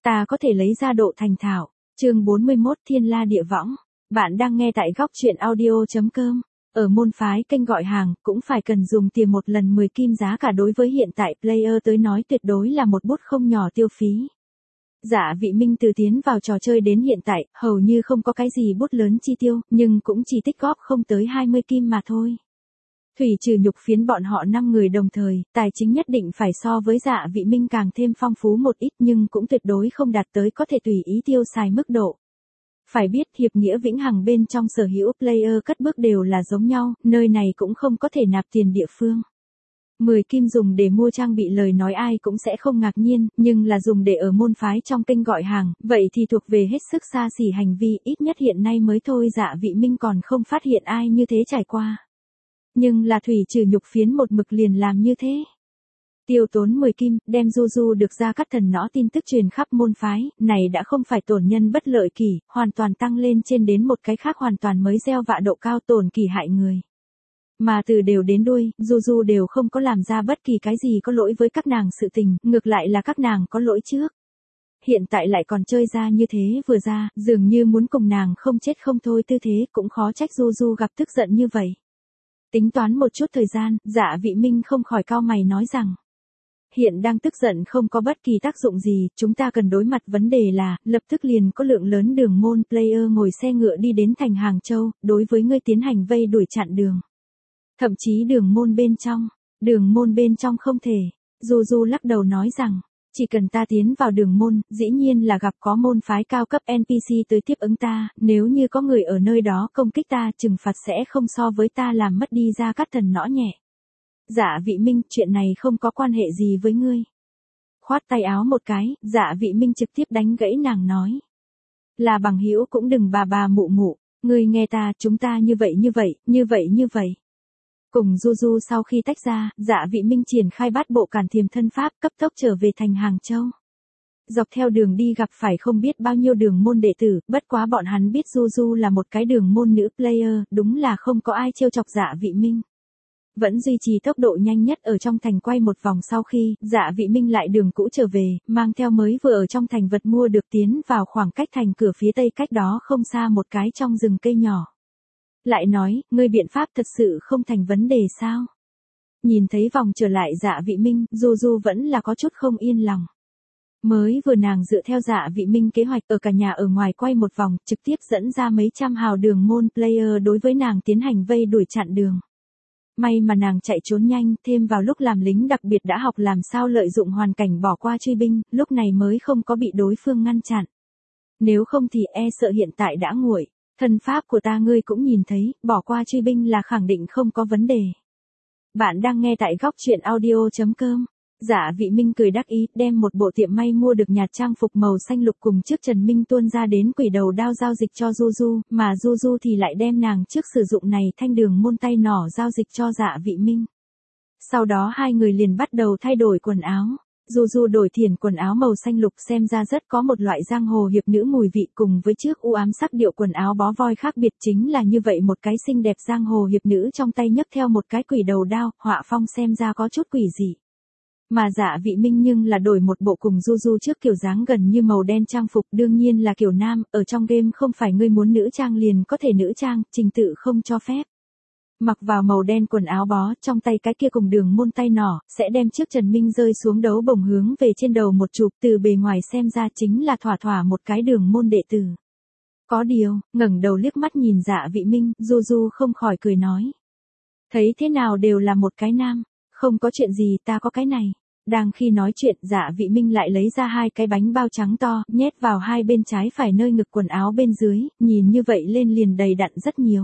ta có thể lấy ra độ thành thạo. Chương 41 Thiên La Địa Võng. Bạn đang nghe tại góc truyện audio.com. Ở môn phái kênh gọi hàng, cũng phải cần dùng tiền một lần 10 kim giá cả đối với hiện tại player tới nói tuyệt đối là một bút không nhỏ tiêu phí. Dạ Vị Minh từ tiến vào trò chơi đến hiện tại, hầu như không có cái gì bút lớn chi tiêu, nhưng cũng chỉ tích góp không tới 20 kim mà thôi. Thủy trừ nhục phiến bọn họ 5 người đồng thời, tài chính nhất định phải so với Dạ Vị Minh càng thêm phong phú một ít nhưng cũng tuyệt đối không đạt tới có thể tùy ý tiêu xài mức độ. Phải biết hiệp nghĩa vĩnh hằng bên trong sở hữu player cất bước đều là giống nhau, nơi này cũng không có thể nạp tiền địa phương. 10 kim dùng để mua trang bị lời nói ai cũng sẽ không ngạc nhiên, nhưng là dùng để ở môn phái trong kênh gọi hàng, vậy thì thuộc về hết sức xa xỉ hành vi, ít nhất hiện nay mới thôi Dạ Vị Minh còn không phát hiện ai như thế trải qua. Nhưng là thủy trừ nhục phiến một mực liền làm như thế. Tiêu tốn 10 kim, đem Du được ra cắt thần nõ tin tức truyền khắp môn phái, này đã không phải tổn nhân bất lợi kỷ, hoàn toàn tăng lên trên đến một cái khác hoàn toàn mới gieo vạ độ cao tổn kỷ hại người. Mà từ đều đến đuôi, Du đều không có làm ra bất kỳ cái gì có lỗi với các nàng sự tình, ngược lại là các nàng có lỗi trước. Hiện tại lại còn chơi ra như thế vừa ra, dường như muốn cùng nàng không chết không thôi tư thế, cũng khó trách Du gặp tức giận như vậy. Tính toán một chút thời gian, Dạ Vị Minh không khỏi cau mày nói rằng. Hiện đang tức giận không có bất kỳ tác dụng gì, chúng ta cần đối mặt vấn đề là, lập tức liền có lượng lớn đường môn player ngồi xe ngựa đi đến thành Hàng Châu, đối với ngươi tiến hành vây đuổi chặn đường. Thậm chí đường môn bên trong không thể. Du lắc đầu nói rằng, chỉ cần ta tiến vào đường môn, dĩ nhiên là gặp có môn phái cao cấp NPC tới tiếp ứng ta, nếu như có người ở nơi đó công kích ta, trừng phạt sẽ không so với ta làm mất đi ra cắt thần nõ nhẹ. Dạ Vị Minh, chuyện này không có quan hệ gì với ngươi. Khoát tay áo một cái, Dạ Vị Minh trực tiếp đánh gãy nàng nói. Là bằng hữu cũng đừng bà mụ, ngươi nghe ta, chúng ta như vậy. Cùng Du sau khi tách ra, Dạ Vị Minh triển khai bát bộ cản thiềm thân pháp cấp tốc trở về thành Hàng Châu. Dọc theo đường đi gặp phải không biết bao nhiêu đường môn đệ tử, bất quá bọn hắn biết Du là một cái đường môn nữ player, đúng là không có ai trêu chọc Dạ Vị Minh. Vẫn duy trì tốc độ nhanh nhất ở trong thành quay một vòng sau khi, Dạ Vị Minh lại đường cũ trở về, mang theo mới vừa ở trong thành vật mua được tiến vào khoảng cách thành cửa phía tây cách đó không xa một cái trong rừng cây nhỏ. Lại nói, ngươi biện pháp thật sự không thành vấn đề sao? Nhìn thấy vòng trở lại Dạ Vị Minh, Du vẫn là có chút không yên lòng. Mới vừa nàng dựa theo Dạ Vị Minh kế hoạch ở cả nhà ở ngoài quay một vòng, trực tiếp dẫn ra mấy trăm hào đường môn player đối với nàng tiến hành vây đuổi chặn đường. May mà nàng chạy trốn nhanh, thêm vào lúc làm lính đặc biệt đã học làm sao lợi dụng hoàn cảnh bỏ qua truy binh, lúc này mới không có bị đối phương ngăn chặn. Nếu không thì e sợ hiện tại đã nguội. Thân pháp của ta ngươi cũng nhìn thấy, bỏ qua truy binh là khẳng định không có vấn đề. Bạn đang nghe tại góc truyện audio.com. Dạ Vị Minh cười đắc ý, đem một bộ tiệm may mua được nhạt trang phục màu xanh lục cùng trước Trần Minh tuôn ra đến quỷ đầu đao giao dịch cho Du, mà Du thì lại đem nàng trước sử dụng này thanh đường môn tay nỏ giao dịch cho Dạ Vị Minh. Sau đó hai người liền bắt đầu thay đổi quần áo. Du đổi thiền quần áo màu xanh lục xem ra rất có một loại giang hồ hiệp nữ mùi vị cùng với trước u ám sắc điệu quần áo bó voi khác biệt chính là như vậy một cái xinh đẹp giang hồ hiệp nữ trong tay nhấc theo một cái quỷ đầu đao, họa phong xem ra có chút quỷ dị. Mà Dạ Vị Minh nhưng là đổi một bộ cùng Du trước kiểu dáng gần như màu đen trang phục đương nhiên là kiểu nam, ở trong game không phải ngươi muốn nữ trang liền có thể nữ trang, trình tự không cho phép. Mặc vào màu đen quần áo bó, trong tay cái kia cùng đường môn tay nỏ, sẽ đem trước Trần Minh rơi xuống đấu bổng hướng về trên đầu một chụp, từ bề ngoài xem ra chính là thỏa một cái đường môn đệ tử. Có điều, ngẩng đầu liếc mắt nhìn Dạ Vị Minh, Du không khỏi cười nói. Thấy thế nào đều là một cái nam, không có chuyện gì ta có cái này. Đang khi nói chuyện Dạ Vị Minh lại lấy ra hai cái bánh bao trắng to, nhét vào hai bên trái phải nơi ngực quần áo bên dưới, nhìn như vậy lên liền đầy đặn rất nhiều.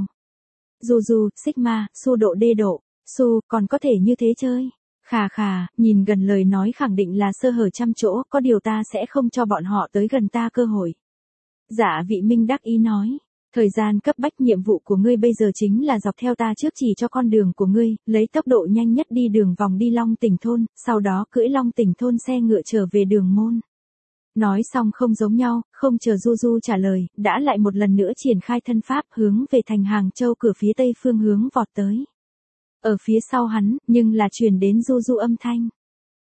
Du, Sigma, Su độ đê độ, Su, còn có thể như thế chơi. Khà, nhìn gần lời nói khẳng định là sơ hở trăm chỗ, có điều ta sẽ không cho bọn họ tới gần ta cơ hội. Dạ Vị Minh đắc ý nói, thời gian cấp bách nhiệm vụ của ngươi bây giờ chính là dọc theo ta trước chỉ cho con đường của ngươi, lấy tốc độ nhanh nhất đi đường vòng đi Long Tỉnh thôn, sau đó cưỡi Long Tỉnh thôn xe ngựa trở về đường môn. Nói xong không giống nhau, không chờ Du trả lời, đã lại một lần nữa triển khai thân pháp hướng về thành Hàng Châu cửa phía tây phương hướng vọt tới. Ở phía sau hắn, nhưng là truyền đến Du âm thanh.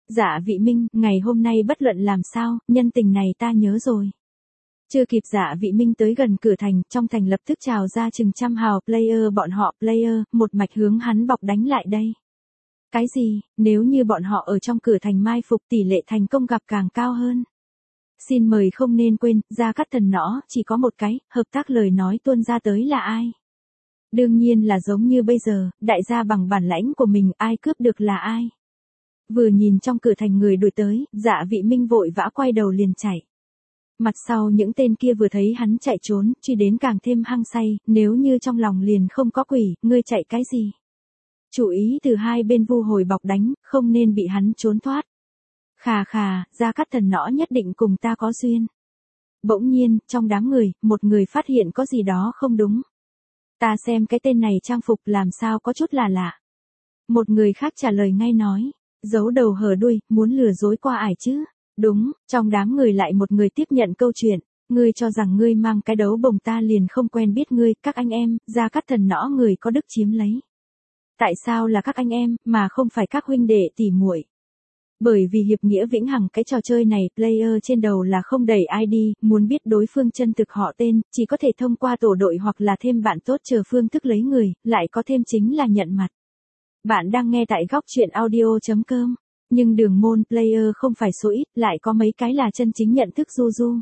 Dạ Vị Minh, ngày hôm nay bất luận làm sao, nhân tình này ta nhớ rồi. Chưa kịp Dạ Vị Minh tới gần cửa thành, trong thành lập tức trào ra chừng trăm hào player, bọn họ player, một mạch hướng hắn bọc đánh lại đây. Cái gì, nếu như bọn họ ở trong cửa thành mai phục tỷ lệ thành công gặp càng cao hơn. Xin mời không nên quên, Gia Cát Thần Nõ chỉ có một cái, hợp tác lời nói tuôn ra tới là ai? Đương nhiên là giống như bây giờ, đại gia bằng bản lãnh của mình, ai cướp được là ai? Vừa nhìn trong cửa thành người đuổi tới, Dạ Vị Minh vội vã quay đầu liền chạy. Mặt sau những tên kia vừa thấy hắn chạy trốn, truy đến càng thêm hăng say, nếu như trong lòng liền không có quỷ, ngươi chạy cái gì? Chú ý từ hai bên vu hồi bọc đánh, không nên bị hắn trốn thoát. Khà khà, Gia Cát Thần Nõ nhất định cùng ta có duyên. Bỗng nhiên, trong đám người, một người phát hiện có gì đó không đúng. Ta xem cái tên này trang phục làm sao có chút là lạ. Một người khác trả lời ngay nói, giấu đầu hở đuôi, muốn lừa dối qua ải chứ. Đúng, trong đám người lại một người tiếp nhận câu chuyện. Ngươi cho rằng ngươi mang cái đấu bồng ta liền không quen biết ngươi, các anh em, Gia Cát Thần Nõ người có đức chiếm lấy. Tại sao là các anh em, mà không phải các huynh đệ tỉ muội? Bởi vì hiệp nghĩa vĩnh hằng cái trò chơi này, player trên đầu là không đầy ID, muốn biết đối phương chân thực họ tên, chỉ có thể thông qua tổ đội hoặc là thêm bạn tốt chờ phương thức lấy người, lại có thêm chính là nhận mặt. Bạn đang nghe tại góc truyện audio.com, nhưng đường môn player không phải số ít, lại có mấy cái là chân chính nhận thức Juju.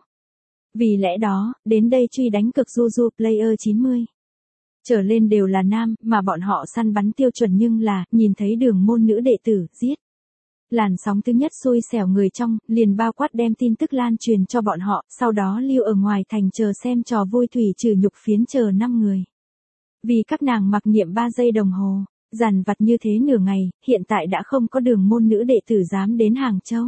Vì lẽ đó, đến đây truy đánh cực Juju player 90. Trở lên đều là nam, mà bọn họ săn bắn tiêu chuẩn nhưng là, nhìn thấy đường môn nữ đệ tử, giết. Làn sóng thứ nhất xui xẻo người trong, liền bao quát đem tin tức lan truyền cho bọn họ, sau đó lưu ở ngoài thành chờ xem trò vui thủy trừ nhục phiến chờ 5 người. Vì các nàng mặc niệm 3 giây đồng hồ, dằn vặt như thế nửa ngày, hiện tại đã không có đường môn nữ đệ tử dám đến Hàng Châu.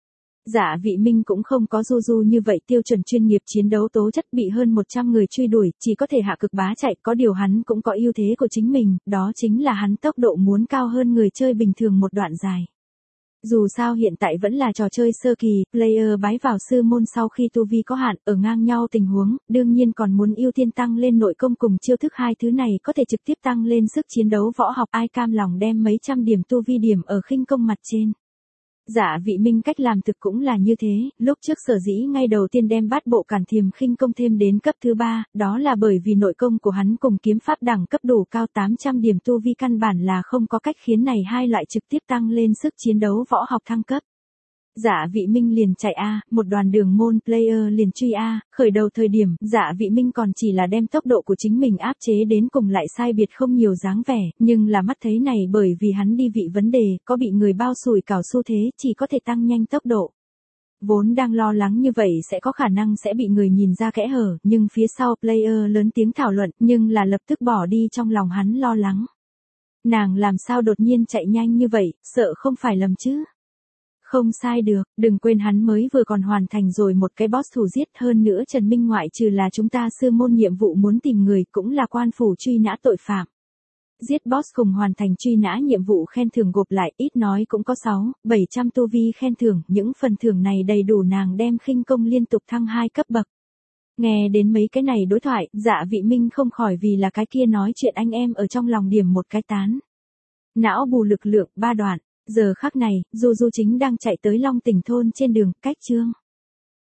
Dạ Vị Minh cũng không có Juju như vậy tiêu chuẩn chuyên nghiệp chiến đấu tố chất bị hơn 100 người truy đuổi, chỉ có thể hạ cực bá chạy, có điều hắn cũng có ưu thế của chính mình, đó chính là hắn tốc độ muốn cao hơn người chơi bình thường một đoạn dài. Dù sao hiện tại vẫn là trò chơi sơ kỳ, player bái vào sư môn sau khi tu vi có hạn, ở ngang nhau tình huống, đương nhiên còn muốn ưu tiên tăng lên nội công cùng chiêu thức, hai thứ này có thể trực tiếp tăng lên sức chiến đấu võ học, ai cam lòng đem mấy trăm điểm tu vi điểm ở khinh công mặt trên. Dạ Vị Minh cách làm thực cũng là như thế, lúc trước sở dĩ ngay đầu tiên đem bát bộ cản thiềm khinh công thêm đến cấp thứ 3, đó là bởi vì nội công của hắn cùng kiếm pháp đẳng cấp đủ cao 800 điểm tu vi căn bản là không có cách khiến này hai loại trực tiếp tăng lên sức chiến đấu võ học thăng cấp. Dạ Vị Minh liền chạy A, một đoàn đường môn player liền truy A, khởi đầu thời điểm, Dạ Vị Minh còn chỉ là đem tốc độ của chính mình áp chế đến cùng lại sai biệt không nhiều dáng vẻ, nhưng là mắt thấy này bởi vì hắn đi vị vấn đề, có bị người bao sủi cảo xu thế, chỉ có thể tăng nhanh tốc độ. Vốn đang lo lắng như vậy sẽ có khả năng sẽ bị người nhìn ra kẽ hở, nhưng phía sau player lớn tiếng thảo luận, nhưng là lập tức bỏ đi trong lòng hắn lo lắng. Nàng làm sao đột nhiên chạy nhanh như vậy, sợ không phải lầm chứ? Không sai được, đừng quên hắn mới vừa còn hoàn thành rồi một cái boss thủ giết, hơn nữa Trần Minh ngoại trừ là chúng ta sư môn nhiệm vụ muốn tìm người cũng là quan phủ truy nã tội phạm. Giết boss cùng hoàn thành truy nã nhiệm vụ khen thưởng gộp lại ít nói cũng có 600-700 tu vi khen thưởng, những phần thưởng này đầy đủ nàng đem khinh công liên tục thăng 2 cấp bậc. Nghe đến mấy cái này đối thoại, Dạ Vị Minh không khỏi vì là cái kia nói chuyện anh em ở trong lòng điểm một cái tán. Não bù lực lượng 3 đoạn. Giờ khắc này, Juju chính đang chạy tới Long Tỉnh thôn trên đường, cách chương